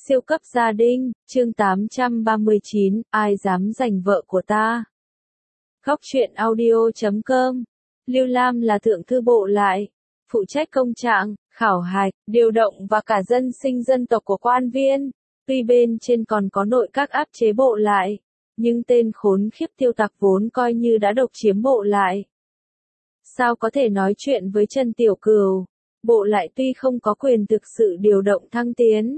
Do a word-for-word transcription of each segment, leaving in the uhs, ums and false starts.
Siêu cấp gia đình, chương tám trăm ba mươi chín, ai dám giành vợ của ta? Góc truyện audio chấm com. Lưu Lam là thượng thư bộ lại, phụ trách công trạng, khảo hạch, điều động và cả dân sinh dân tộc của quan viên. Tuy bên trên còn có nội các áp chế bộ lại, nhưng tên khốn khiếp Tiêu Tặc vốn coi như đã độc chiếm bộ lại. Sao có thể nói chuyện với Trần Tiểu Cửu? Bộ lại tuy không có quyền thực sự điều động thăng tiến,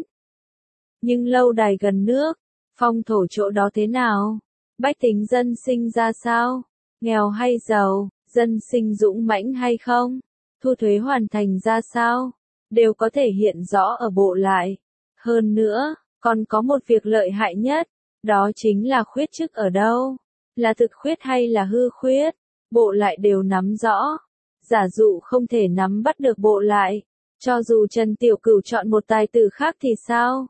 nhưng lâu đài gần nước, phong thổ chỗ đó thế nào? Bách tính dân sinh ra sao? Nghèo hay giàu? Dân sinh dũng mãnh hay không? Thu thuế hoàn thành ra sao? Đều có thể hiện rõ ở bộ lại. Hơn nữa, còn có một việc lợi hại nhất, đó chính là khuyết chức ở đâu? Là thực khuyết hay là hư khuyết? Bộ lại đều nắm rõ. Giả dụ không thể nắm bắt được bộ lại, cho dù Trần Tiểu Cửu chọn một tài tử khác thì sao?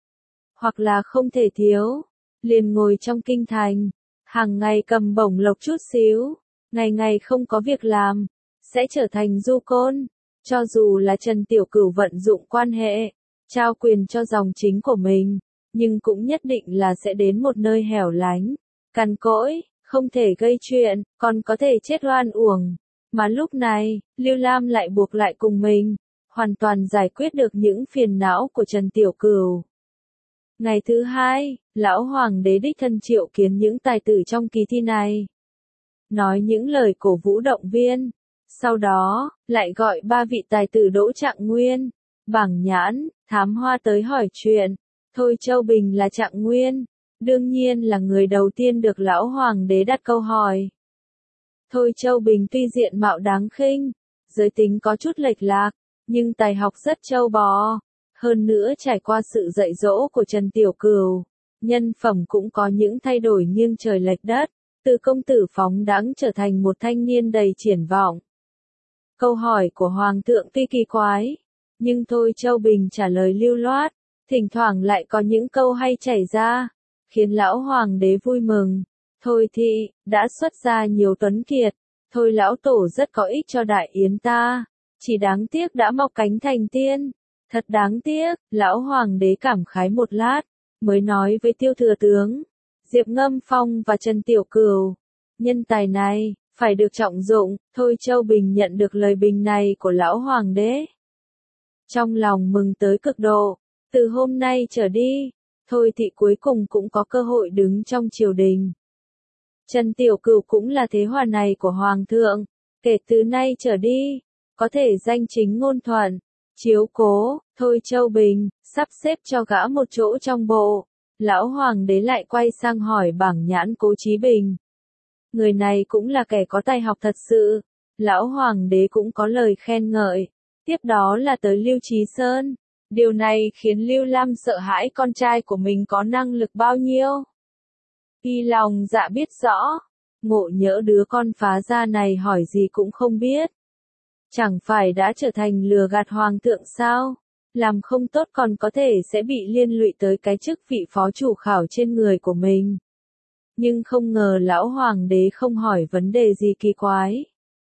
Hoặc là không thể thiếu, liền ngồi trong kinh thành, hàng ngày cầm bổng lộc chút xíu, ngày ngày không có việc làm, sẽ trở thành du côn. Cho dù là Trần Tiểu Cửu vận dụng quan hệ, trao quyền cho dòng chính của mình, nhưng cũng nhất định là sẽ đến một nơi hẻo lánh, cằn cỗi, không thể gây chuyện, còn có thể chết oan uổng. Mà lúc này, Lưu Lam lại buộc lại cùng mình, hoàn toàn giải quyết được những phiền não của Trần Tiểu Cửu. Ngày thứ hai, lão hoàng đế đích thân triệu kiến những tài tử trong kỳ thi này, nói những lời cổ vũ động viên. Sau đó, lại gọi ba vị tài tử Đỗ Trạng Nguyên, Bảng Nhãn, Thám Hoa tới hỏi chuyện. Thôi Châu Bình là Trạng Nguyên, đương nhiên là người đầu tiên được lão hoàng đế đặt câu hỏi. Thôi Châu Bình tuy diện mạo đáng khinh, giới tính có chút lệch lạc, nhưng tài học rất châu bò. Hơn nữa trải qua sự dạy dỗ của Trần Tiểu Cửu, nhân phẩm cũng có những thay đổi nghiêng trời lệch đất, từ công tử phóng đãng trở thành một thanh niên đầy triển vọng. Câu hỏi của Hoàng thượng tuy kỳ quái, nhưng Thôi Châu Bình trả lời lưu loát, thỉnh thoảng lại có những câu hay chảy ra, khiến lão hoàng đế vui mừng. Thôi thị, đã xuất ra nhiều tuấn kiệt, thôi lão tổ rất có ích cho đại yến ta, chỉ đáng tiếc đã mọc cánh thành tiên. Thật đáng tiếc, lão hoàng đế cảm khái một lát, mới nói với Tiêu thừa tướng, Diệp Ngâm Phong và Trần Tiểu Cửu, nhân tài này, phải được trọng dụng. Thôi Châu Bình nhận được lời bình này của lão hoàng đế, trong lòng mừng tới cực độ. Từ hôm nay trở đi, Thôi thị cuối cùng cũng có cơ hội đứng trong triều đình. Trần Tiểu Cửu cũng là thế hòa này của hoàng thượng, kể từ nay trở đi, có thể danh chính ngôn thuận, chiếu cố. Thôi Châu Bình, sắp xếp cho gã một chỗ trong bộ. Lão hoàng đế lại quay sang hỏi Bảng Nhãn Cố Chí Bình. Người này cũng là kẻ có tài học thật sự. Lão hoàng đế cũng có lời khen ngợi. Tiếp đó là tới Lưu Trí Sơn. Điều này khiến Lưu Lam sợ hãi con trai của mình có năng lực bao nhiêu. Y lòng dạ biết rõ, ngộ nhỡ đứa con phá gia này hỏi gì cũng không biết. Chẳng phải đã trở thành lừa gạt hoàng thượng sao? Làm không tốt còn có thể sẽ bị liên lụy tới cái chức vị phó chủ khảo trên người của mình. Nhưng không ngờ lão hoàng đế không hỏi vấn đề gì kỳ quái.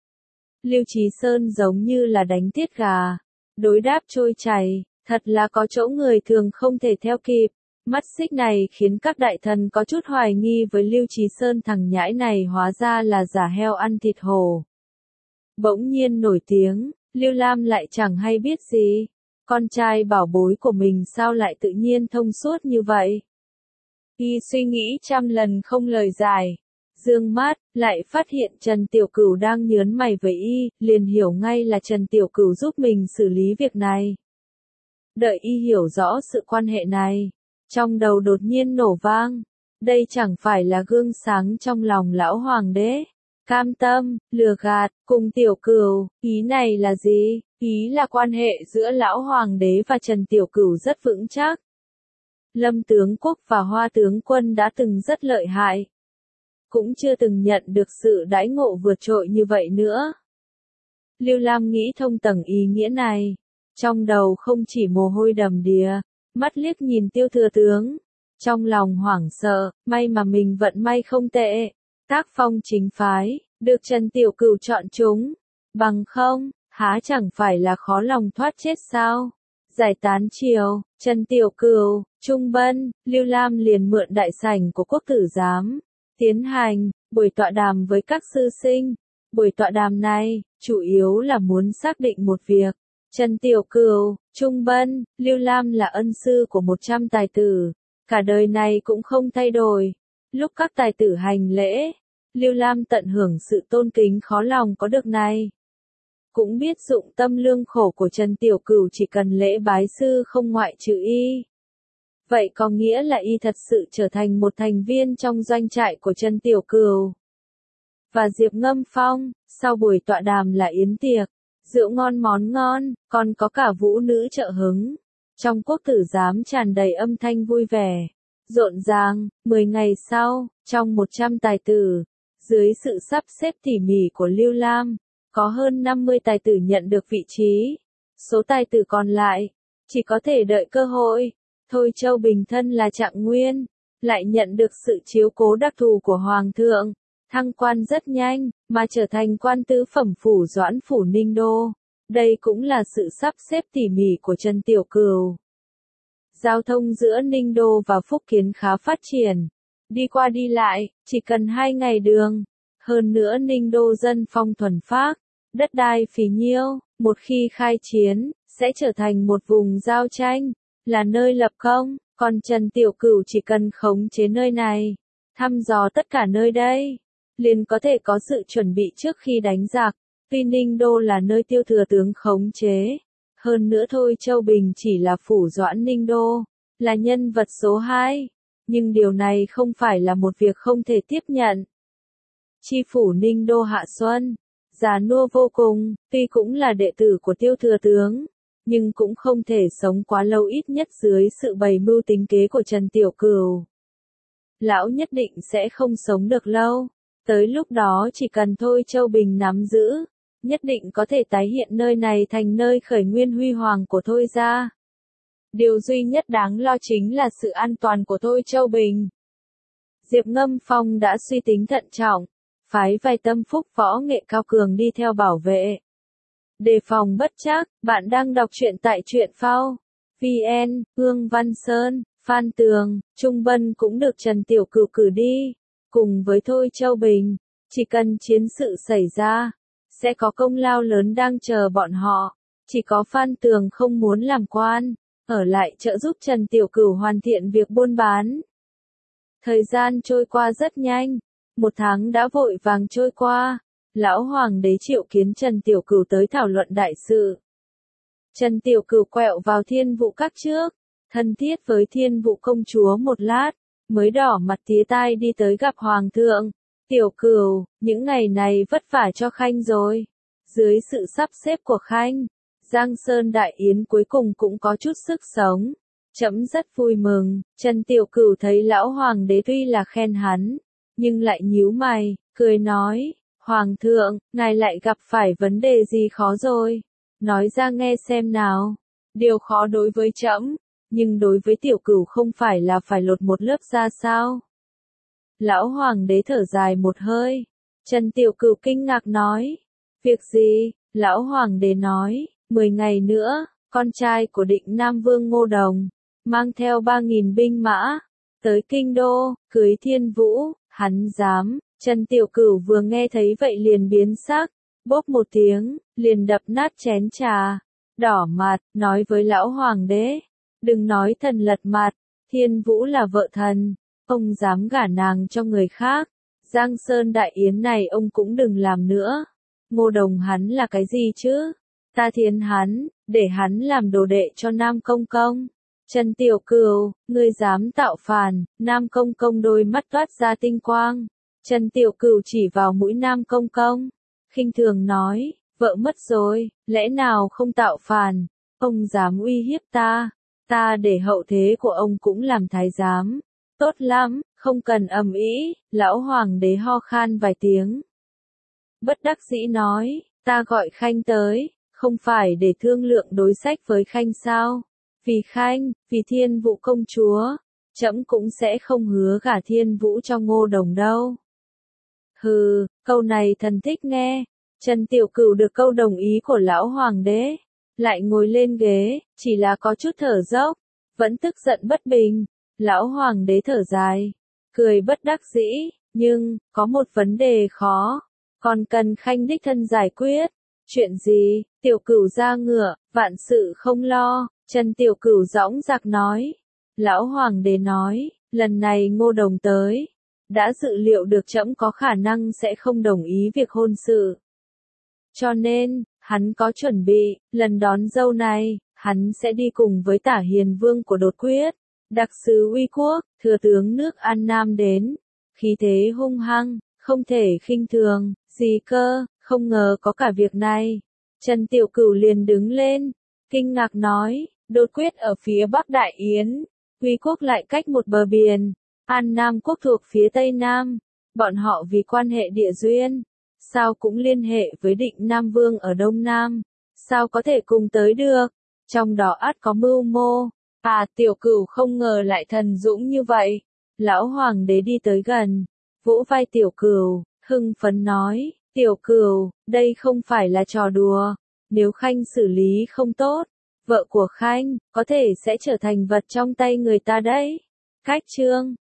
Lưu Trí Sơn giống như là đánh tiết gà, đối đáp trôi chảy, thật là có chỗ người thường không thể theo kịp. Mắt xích này khiến các đại thần có chút hoài nghi với Lưu Trí Sơn, thằng nhãi này hóa ra là giả heo ăn thịt hổ. Bỗng nhiên nổi tiếng, Lưu Lam lại chẳng hay biết gì. Con trai bảo bối của mình sao lại tự nhiên thông suốt như vậy? Y suy nghĩ trăm lần không lời giải. Dương mắt, lại phát hiện Trần Tiểu Cửu đang nhớn mày với Y, liền hiểu ngay là Trần Tiểu Cửu giúp mình xử lý việc này. Đợi Y hiểu rõ sự quan hệ này, trong đầu đột nhiên nổ vang. Đây chẳng phải là gương sáng trong lòng lão hoàng đế. Cam tâm, lừa gạt, cùng Tiểu Cửu, ý này là gì? Ý là quan hệ giữa lão hoàng đế và Trần Tiểu Cửu rất vững chắc. Lâm tướng quốc và Hoa tướng quân đã từng rất lợi hại, cũng chưa từng nhận được sự đãi ngộ vượt trội như vậy nữa. Lưu Lam nghĩ thông tầng ý nghĩa này, trong đầu không chỉ mồ hôi đầm đìa, mắt liếc nhìn Tiêu thừa tướng, trong lòng hoảng sợ, may mà mình vận may không tệ. Tác phong chính phái, được Trần Tiểu Cửu chọn chúng, bằng không, há chẳng phải là khó lòng thoát chết sao? Giải tán triều, Trần Tiểu Cửu, Trung Bân, Lưu Lam liền mượn đại sảnh của quốc tử giám, tiến hành buổi tọa đàm với các sư sinh. Buổi tọa đàm này, chủ yếu là muốn xác định một việc. Trần Tiểu Cửu, Trung Bân, Lưu Lam là ân sư của một trăm tài tử, cả đời này cũng không thay đổi. Lúc các tài tử hành lễ, Lưu Lam tận hưởng sự tôn kính khó lòng có được này. Cũng biết dụng tâm lương khổ của Trần Tiểu Cửu chỉ cần lễ bái sư không ngoại trừ y. Vậy có nghĩa là y thật sự trở thành một thành viên trong doanh trại của Trần Tiểu Cửu. Và Diệp Ngâm Phong, sau buổi tọa đàm là yến tiệc, rượu ngon món ngon, còn có cả vũ nữ trợ hứng. Trong quốc tử giám tràn đầy âm thanh vui vẻ, rộn ràng. Mười ngày sau, trong một trăm tài tử, dưới sự sắp xếp tỉ mỉ của Lưu Lam, có hơn năm mươi tài tử nhận được vị trí. Số tài tử còn lại, chỉ có thể đợi cơ hội. Thôi Châu Bình thân là Trạng Nguyên, lại nhận được sự chiếu cố đặc thù của Hoàng thượng. Thăng quan rất nhanh, mà trở thành quan tứ phẩm phủ Doãn phủ Ninh Đô. Đây cũng là sự sắp xếp tỉ mỉ của Trần Tiểu Cửu. Giao thông giữa Ninh Đô và Phúc Kiến khá phát triển. Đi qua đi lại, chỉ cần hai ngày đường. Hơn nữa Ninh Đô dân phong thuần phác, đất đai phì nhiêu, một khi khai chiến, sẽ trở thành một vùng giao tranh, là nơi lập công. Còn Trần Tiểu Cửu chỉ cần khống chế nơi này, thăm dò tất cả nơi đây, liền có thể có sự chuẩn bị trước khi đánh giặc. Tuy Ninh Đô là nơi Tiêu thừa tướng khống chế, hơn nữa Thôi Châu Bình chỉ là phủ Doãn Ninh Đô, là nhân vật số hai, nhưng điều này không phải là một việc không thể tiếp nhận. Chi phủ Ninh Đô Hạ Xuân, già nua vô cùng, tuy cũng là đệ tử của Tiêu thừa tướng, nhưng cũng không thể sống quá lâu, ít nhất dưới sự bày mưu tính kế của Trần Tiểu Cửu. Lão nhất định sẽ không sống được lâu. Tới lúc đó chỉ cần Thôi Châu Bình nắm giữ, nhất định có thể tái hiện nơi này thành nơi khởi nguyên huy hoàng của Thôi gia. Điều duy nhất đáng lo chính là sự an toàn của Thôi Châu Bình. Diệp Ngâm Phong đã suy tính thận trọng, phái vài tâm phúc võ nghệ cao cường đi theo bảo vệ. Đề phòng bất trắc, bạn đang đọc truyện tại truyện phao. vê en, Hương Văn Sơn, Phan Tường, Trung Bân cũng được Trần Tiểu Cửu cử đi. Cùng với Thôi Châu Bình, chỉ cần chiến sự xảy ra, sẽ có công lao lớn đang chờ bọn họ. Chỉ có Phan Tường không muốn làm quan, ở lại trợ giúp Trần Tiểu Cửu hoàn thiện việc buôn bán. Thời gian trôi qua rất nhanh, một tháng đã vội vàng trôi qua. Lão Hoàng đế triệu kiến Trần Tiểu Cửu tới thảo luận đại sự. Trần Tiểu Cửu quẹo vào Thiên Vũ Các trước, thân thiết với Thiên Vũ công chúa một lát, mới đỏ mặt tía tai đi tới gặp Hoàng thượng. Tiểu Cửu, những ngày này vất vả cho Khanh rồi. Dưới sự sắp xếp của Khanh, Giang Sơn Đại Yến cuối cùng cũng có chút sức sống. Trẫm rất vui mừng. Trần Tiểu Cửu thấy lão Hoàng đế tuy là khen hắn, nhưng lại nhíu mày, cười nói, Hoàng thượng, ngài lại gặp phải vấn đề gì khó rồi? Nói ra nghe xem nào. Điều khó đối với trẫm, nhưng đối với Tiểu Cửu không phải là phải lột một lớp da sao? Lão Hoàng đế thở dài một hơi. Trần Tiểu Cửu kinh ngạc nói, việc gì? Lão Hoàng đế nói, mười ngày nữa, con trai của Định Nam Vương Ngô Đồng, mang theo ba nghìn binh mã, tới Kinh Đô, cưới Thiên Vũ, hắn dám. Trần Tiểu Cửu vừa nghe thấy vậy liền biến sắc, bốp một tiếng, liền đập nát chén trà, đỏ mặt, nói với lão Hoàng đế, đừng nói thần lật mặt, Thiên Vũ là vợ thần, ông dám gả nàng cho người khác, Giang Sơn Đại Yến này ông cũng đừng làm nữa. Ngô Đồng hắn là cái gì chứ? Ta thiến hắn, để hắn làm đồ đệ cho Nam Công Công. Trần Tiểu Cửu, ngươi dám tạo phản? Nam Công Công đôi mắt toát ra tinh quang. Trần Tiểu Cửu chỉ vào mũi Nam Công Công, khinh thường nói, vợ mất rồi, lẽ nào không tạo phản? Ông dám uy hiếp ta, ta để hậu thế của ông cũng làm thái giám. Tốt lắm, không cần ầm ĩ. Lão Hoàng đế ho khan vài tiếng. Bất đắc dĩ nói, ta gọi Khanh tới, không phải để thương lượng đối sách với Khanh sao? Vì Khanh, vì Thiên Vũ công chúa, trẫm cũng sẽ không hứa gả Thiên Vũ cho Ngô Đồng đâu. Hừ, câu này thần thích nghe. Trần Tiểu Cửu được câu đồng ý của lão Hoàng đế, lại ngồi lên ghế, chỉ là có chút thở dốc. vẫn tức giận bất bình. Lão hoàng đế thở dài, cười bất đắc dĩ, nhưng, có một vấn đề khó, còn cần Khanh đích thân giải quyết. Chuyện gì? Tiểu Cửu ra ngựa, vạn sự không lo, Trần Tiểu Cửu dõng dạc nói. Lão hoàng đế nói, lần này Ngô Đồng tới, đã dự liệu được trẫm có khả năng sẽ không đồng ý việc hôn sự. Cho nên, hắn có chuẩn bị, lần đón dâu này, hắn sẽ đi cùng với Tả Hiền Vương của Đột Quyết, đặc sứ uy quốc, thừa tướng nước An Nam đến, khí thế hung hăng, không thể khinh thường, gì cơ, không ngờ có cả việc này. Trần Tiểu Cửu liền đứng lên, kinh ngạc nói, Đột Quyết ở phía Bắc Đại Yến, uy quốc lại cách một bờ biển, An Nam quốc thuộc phía Tây Nam, bọn họ vì quan hệ địa duyên, sao cũng liên hệ với Định Nam Vương ở Đông Nam, sao có thể cùng tới được, trong đó ắt có mưu mô. À, Tiểu Cửu không ngờ lại thần dũng như vậy. Lão hoàng đế đi tới gần, vỗ vai Tiểu Cửu, hưng phấn nói, Tiểu Cửu, đây không phải là trò đùa, nếu Khanh xử lý không tốt, vợ của Khanh, có thể sẽ trở thành vật trong tay người ta đấy. Cách chương